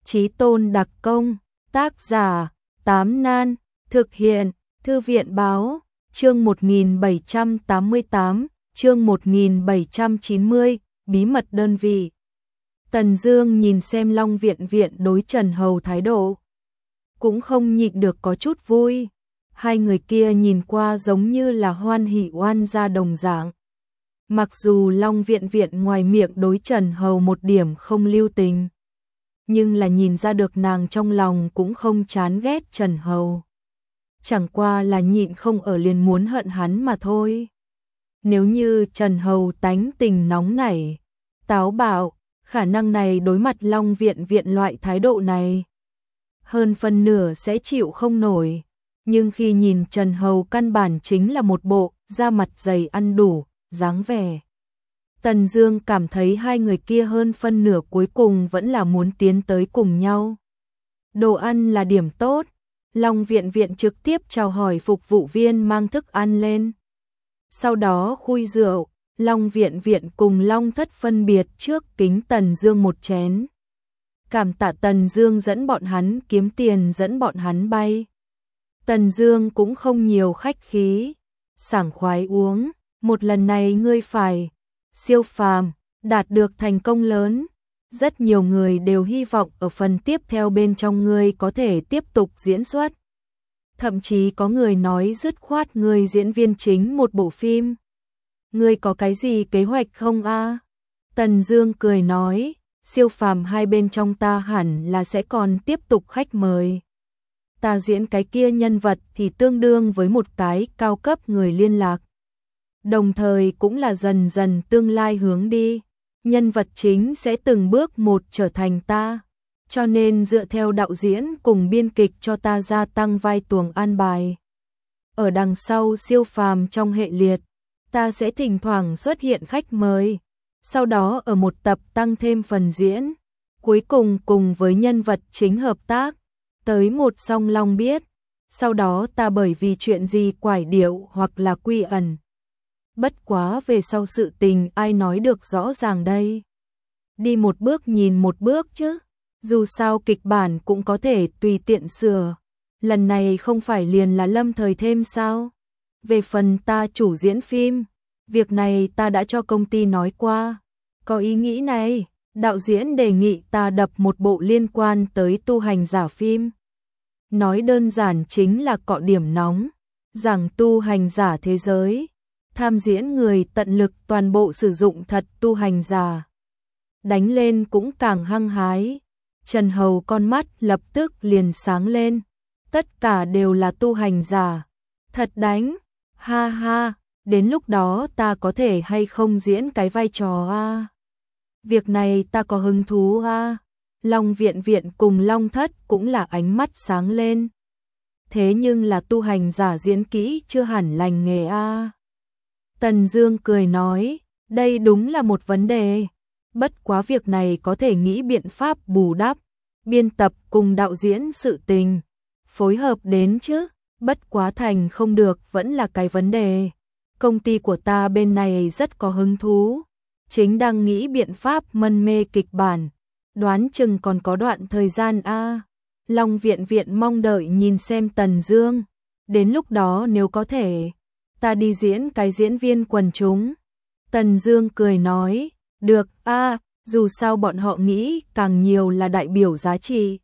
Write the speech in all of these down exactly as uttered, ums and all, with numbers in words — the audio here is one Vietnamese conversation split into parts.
Chí Tôn đặc công, tác giả, Tám Nan, thực hiện, Thư viện báo, chương một nghìn bảy trăm tám mươi tám, chương một nghìn bảy trăm chín mươi, bí mật đơn vị. Tần Dương nhìn xem Long Viện Viện đối Trần Hầu thái độ, cũng không nhịn được có chút vui. Hai người kia nhìn qua giống như là hoan hỉ oan gia đồng dạng. Mặc dù Long Viện Viện ngoài miệng đối Trần Hầu một điểm không lưu tình, nhưng là nhìn ra được nàng trong lòng cũng không chán ghét Trần Hầu. Chẳng qua là nhịn không ở liền muốn hận hắn mà thôi. Nếu như Trần Hầu tánh tình nóng nảy, táo bạo, khả năng này đối mặt Long Viện Viện loại thái độ này, hơn phân nửa sẽ chịu không nổi. Nhưng khi nhìn Trần Hầu căn bản chính là một bộ da mặt dày ăn đủ dáng vẻ, Tần Dương cảm thấy hai người kia hơn phân nửa cuối cùng vẫn là muốn tiến tới cùng nhau. Đồ ăn là điểm tốt, Long Viện Viện trực tiếp chào hỏi phục vụ viên mang thức ăn lên. Sau đó khui rượu, Long Viện Viện cùng Long Thất phân biệt trước kính Tần Dương một chén. Cảm tạ Tần Dương dẫn bọn hắn kiếm tiền, dẫn bọn hắn bay. Tần Dương cũng không nhiều khách khí, sảng khoái uống, một lần này ngươi phải siêu phàm, đạt được thành công lớn. Rất nhiều người đều hy vọng ở phần tiếp theo bên trong ngươi có thể tiếp tục diễn xuất. Thậm chí có người nói dứt khoát ngươi diễn viên chính một bộ phim. Ngươi có cái gì kế hoạch không a? Tần Dương cười nói, siêu phàm hai bên trong ta hẳn là sẽ còn tiếp tục khách mời. Ta diễn cái kia nhân vật thì tương đương với một cái cao cấp người liên lạc. Đồng thời cũng là dần dần tương lai hướng đi. Nhân vật chính sẽ từng bước một trở thành ta. Cho nên dựa theo đạo diễn cùng biên kịch cho ta gia tăng vai tuồng an bài. Ở đằng sau siêu phàm trong hệ liệt, ta sẽ thỉnh thoảng xuất hiện khách mời. Sau đó ở một tập tăng thêm phần diễn. Cuối cùng cùng với nhân vật chính hợp tác. Tới một song long biết. Sau đó ta bởi vì chuyện gì quải điệu hoặc là quy ẩn. Bất quá về sau sự tình ai nói được rõ ràng đây. Đi một bước nhìn một bước chứ. Dù sao kịch bản cũng có thể tùy tiện sửa. Lần này không phải liền là lâm thời thêm sao. Về phần ta chủ diễn phim, việc này ta đã cho công ty nói qua. Có ý nghĩ này, đạo diễn đề nghị ta đập một bộ liên quan tới tu hành giả phim. Nói đơn giản chính là cọ điểm nóng, rằng tu hành giả thế giới. Tham diễn người tận lực toàn bộ sử dụng thật tu hành giả. Đánh lên cũng càng hăng hái. Trần Hầu con mắt lập tức liền sáng lên. Tất cả đều là tu hành giả. Thật đánh, ha ha, đến lúc đó ta có thể hay không diễn cái vai trò a? Việc này ta có hứng thú a. Long Viện Viện cùng Long Thất cũng là ánh mắt sáng lên. Thế nhưng là tu hành giả diễn kỹ chưa hẳn lành nghề a. Tần Dương cười nói, đây đúng là một vấn đề. Bất quá việc này có thể nghĩ biện pháp bù đắp. Biên tập cùng đạo diễn sự tình, phối hợp đến chứ. Bất quá thành không được vẫn là cái vấn đề. Công ty của ta bên này rất có hứng thú. Chính đang nghĩ biện pháp mân mê kịch bản. Đoán chừng còn có đoạn thời gian a. Long Viện Viện mong đợi nhìn xem Tần Dương. Đến lúc đó nếu có thể, ta đi diễn cái diễn viên quần chúng. Tần Dương cười nói, được a, dù sao bọn họ nghĩ càng nhiều là đại biểu giá trị,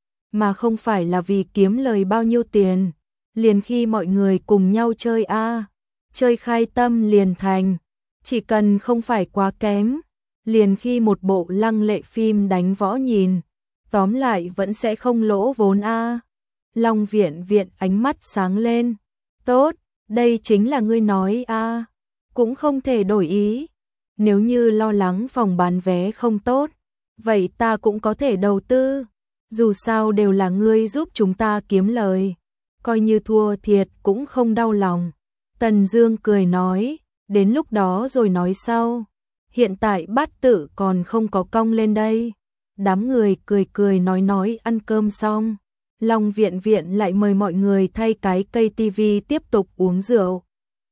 mà không phải là vì kiếm lời bao nhiêu tiền. Liền khi mọi người cùng nhau chơi a, chơi khai tâm liền thành, chỉ cần không phải quá kém. Liền khi một bộ lăng lệ phim đánh võ nhìn, tóm lại vẫn sẽ không lỗ vốn a. Long Viện Viện ánh mắt sáng lên, tốt. Đây chính là ngươi nói a, cũng không thể đổi ý. Nếu như lo lắng phòng bán vé không tốt, vậy ta cũng có thể đầu tư. Dù sao đều là ngươi giúp chúng ta kiếm lời, coi như thua thiệt cũng không đau lòng. Tần Dương cười nói, đến lúc đó rồi nói sau. Hiện tại bát tự còn không có cong lên đây. Đám người cười cười nói nói ăn cơm xong. Long Viện Viện lại mời mọi người thay cái cây tivi tiếp tục uống rượu.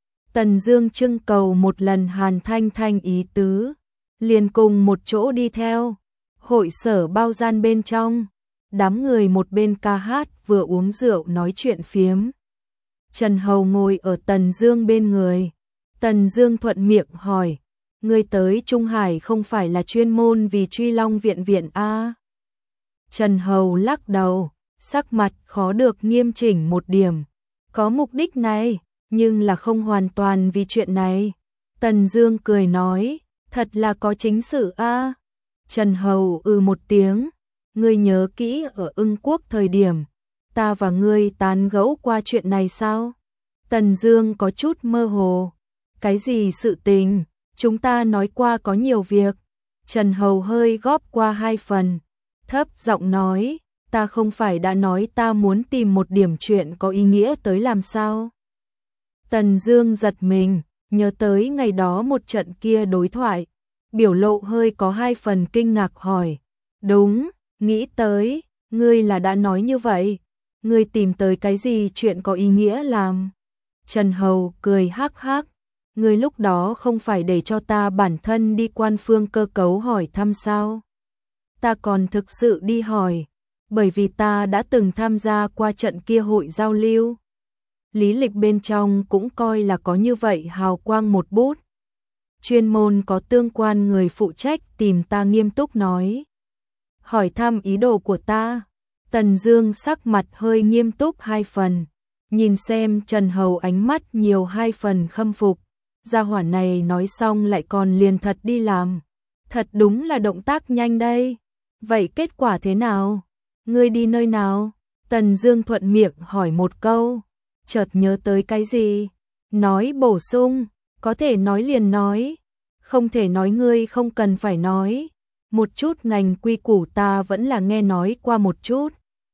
Tần Dương trưng cầu một lần Hàn Thanh Thanh ý tứ, liền cùng một chỗ đi theo. Hội sở bao gian bên trong, đám người một bên ca hát vừa uống rượu nói chuyện phiếm. Trần Hầu ngồi ở Tần Dương bên người. Tần Dương thuận miệng hỏi, ngươi tới Trung Hải không phải là chuyên môn vì Truy Long viện viện a? Trần Hầu lắc đầu, sắc mặt khó được nghiêm chỉnh một điểm. Có mục đích này, nhưng là không hoàn toàn vì chuyện này. Tần Dương cười nói, thật là có chính sự a. Trần Hầu ừ một tiếng, ngươi nhớ kỹ ở Ưng Quốc thời điểm, ta và ngươi tán gẫu qua chuyện này sao? Tần Dương có chút mơ hồ. Cái gì sự tình? Chúng ta nói qua có nhiều việc. Trần Hầu hơi góp qua hai phần, thấp giọng nói, ta không phải đã nói ta muốn tìm một điểm chuyện có ý nghĩa tới làm sao? Tần Dương giật mình, nhớ tới ngày đó một trận kia đối thoại, biểu lộ hơi có hai phần kinh ngạc hỏi, đúng, nghĩ tới, ngươi là đã nói như vậy, ngươi tìm tới cái gì chuyện có ý nghĩa làm? Trần Hầu cười hắc hắc, ngươi lúc đó không phải để cho ta bản thân đi quan phương cơ cấu hỏi thăm sao? Ta còn thực sự đi hỏi, bởi vì ta đã từng tham gia qua trận kia hội giao lưu. Lý lịch bên trong cũng coi là có như vậy hào quang một bút. Chuyên môn có tương quan người phụ trách tìm ta nghiêm túc nói. Hỏi thăm ý đồ của ta. Tần Dương sắc mặt hơi nghiêm túc hai phần. Nhìn xem Trần Hầu ánh mắt nhiều hai phần khâm phục. Gia hỏa này nói xong lại còn liền thật đi làm. Thật đúng là động tác nhanh đây. Vậy kết quả thế nào? Ngươi đi nơi nào? Tần Dương thuận miệng hỏi một câu. Chợt nhớ tới cái gì? Nói bổ sung. Có thể nói liền nói. Không thể nói ngươi không cần phải nói. Một chút ngành quy củ ta vẫn là nghe nói qua một chút.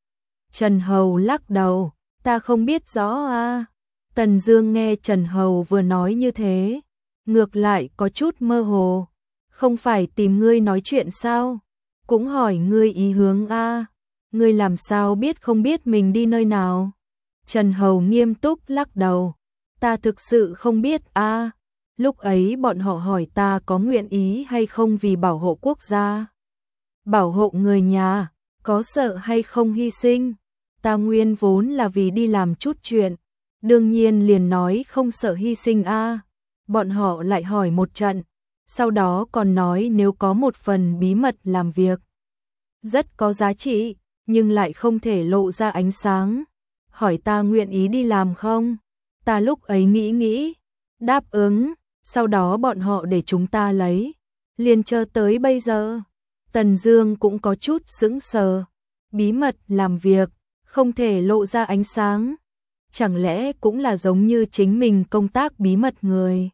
Trần Hầu lắc đầu. Ta không biết rõ à. Tần Dương nghe Trần Hầu vừa nói như thế, ngược lại có chút mơ hồ. Không phải tìm ngươi nói chuyện sao? Cũng hỏi ngươi ý hướng a. À. Ngươi làm sao biết không biết mình đi nơi nào? Trần Hầu nghiêm túc lắc đầu. Ta thực sự không biết a. À. Lúc ấy bọn họ hỏi ta có nguyện ý hay không vì bảo hộ quốc gia, bảo hộ người nhà, có sợ hay không hy sinh. Ta nguyên vốn là vì đi làm chút chuyện, đương nhiên liền nói không sợ hy sinh a. À. Bọn họ lại hỏi một trận, sau đó còn nói nếu có một phần bí mật làm việc rất có giá trị, nhưng lại không thể lộ ra ánh sáng. Hỏi ta nguyện ý đi làm không? Ta lúc ấy nghĩ nghĩ, đáp ứng, sau đó bọn họ để chúng ta lấy, liền chờ tới bây giờ. Tần Dương cũng có chút sững sờ, bí mật làm việc, không thể lộ ra ánh sáng. Chẳng lẽ cũng là giống như chính mình công tác bí mật người?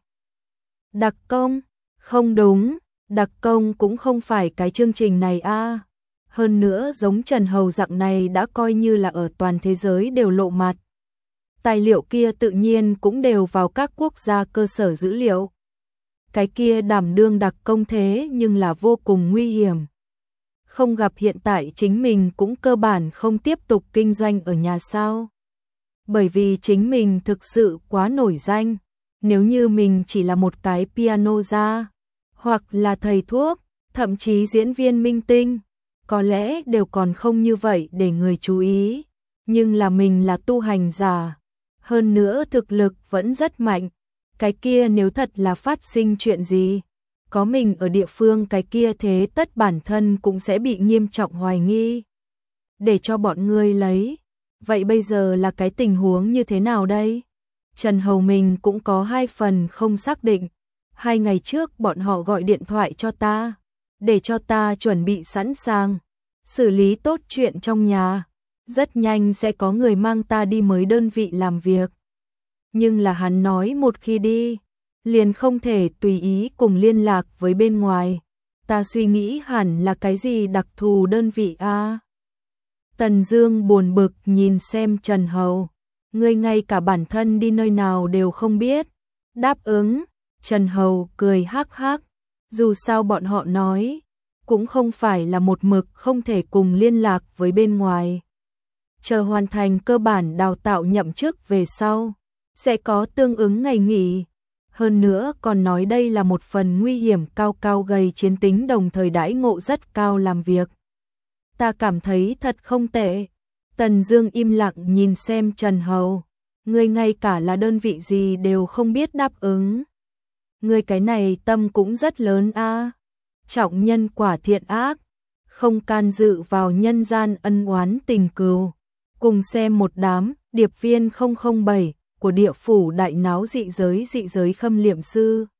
Đặc công? Không đúng, đặc công cũng không phải cái chương trình này a. À. Hơn nữa giống Trần Hầu dạng này đã coi như là ở toàn thế giới đều lộ mặt. Tài liệu kia tự nhiên cũng đều vào các quốc gia cơ sở dữ liệu. Cái kia đảm đương đặc công thế nhưng là vô cùng nguy hiểm. Không gặp hiện tại chính mình cũng cơ bản không tiếp tục kinh doanh ở nhà sao. Bởi vì chính mình thực sự quá nổi danh. Nếu như mình chỉ là một cái piano gia, hoặc là thầy thuốc, thậm chí diễn viên minh tinh, có lẽ đều còn không như vậy để người chú ý. Nhưng là mình là tu hành giả, hơn nữa thực lực vẫn rất mạnh. Cái kia nếu thật là phát sinh chuyện gì, có mình ở địa phương cái kia thế tất bản thân cũng sẽ bị nghiêm trọng hoài nghi. Để cho bọn ngươi lấy, vậy bây giờ là cái tình huống như thế nào đây? Trần Hầu mình cũng có hai phần không xác định. Hai ngày trước bọn họ gọi điện thoại cho ta, để cho ta chuẩn bị sẵn sàng, xử lý tốt chuyện trong nhà. Rất nhanh sẽ có người mang ta đi mới đơn vị làm việc. Nhưng là hắn nói một khi đi, liền không thể tùy ý cùng liên lạc với bên ngoài. Ta suy nghĩ hẳn là cái gì đặc thù đơn vị a. À? Tần Dương buồn bực nhìn xem Trần Hầu. Ngươi ngay cả bản thân đi nơi nào đều không biết. Đáp ứng. Trần Hầu cười hắc hắc. Dù sao bọn họ nói, cũng không phải là một mực không thể cùng liên lạc với bên ngoài. Chờ hoàn thành cơ bản đào tạo nhậm chức về sau, sẽ có tương ứng ngày nghỉ. Hơn nữa còn nói đây là một phần nguy hiểm cao cao gầy chiến tính đồng thời đãi ngộ rất cao làm việc. ta cảm thấy thật không tệ. Tần Dương im lặng nhìn xem Trần Hầu, ngươi ngay cả là đơn vị gì đều không biết đáp ứng. Ngươi cái này tâm cũng rất lớn a. Trọng nhân quả thiện ác, không can dự vào nhân gian ân oán tình cừu. Cùng xem một đám điệp viên không không bảy của địa phủ đại náo dị giới dị giới khâm liệm sư.